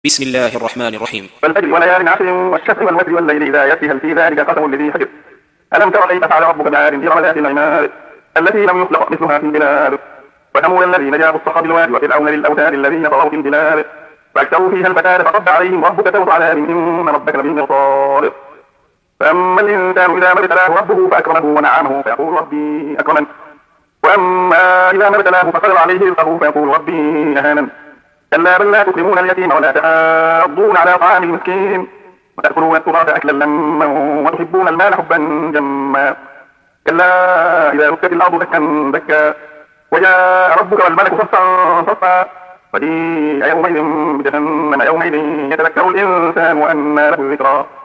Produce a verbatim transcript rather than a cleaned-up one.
بسم الله الرحمن الرحيم. والفجر وليال عشر والشفع والوتر والليل إذا يسري هل في ذلك قسم لذي حجر ألم تر كيف فعل ربك بعاد إرم ذات العماد التي لم يخلق مثلها في البلاد وثمود الذين جابوا الصخر بالواد وفرعون للأوتاد الذين طغوا في البلاد فأكثروا فيها الفساد فصب عليهم ربك سوط عذاب إن ربك لبالمرصاد فأما الإنسان إذا ما ابتلاه ربه فأكرمه ونعمه فيقول ربي أكرمن وأما إذا ما ابتلاه فقدر عليه رزقه فيقول ربي أهانن كلا بل لا تكرمون اليتيم ولا تحاضون على طعام المسكين وتأكلون التراث أكلا لما وتحبون المال حبا جما كلا إذا دكت الأرض دكا دكا وجاء ربك والملك صفا صفا وجيء يومئذ بجهنم يومئذ يتذكر الإنسان وأنى له الذكرى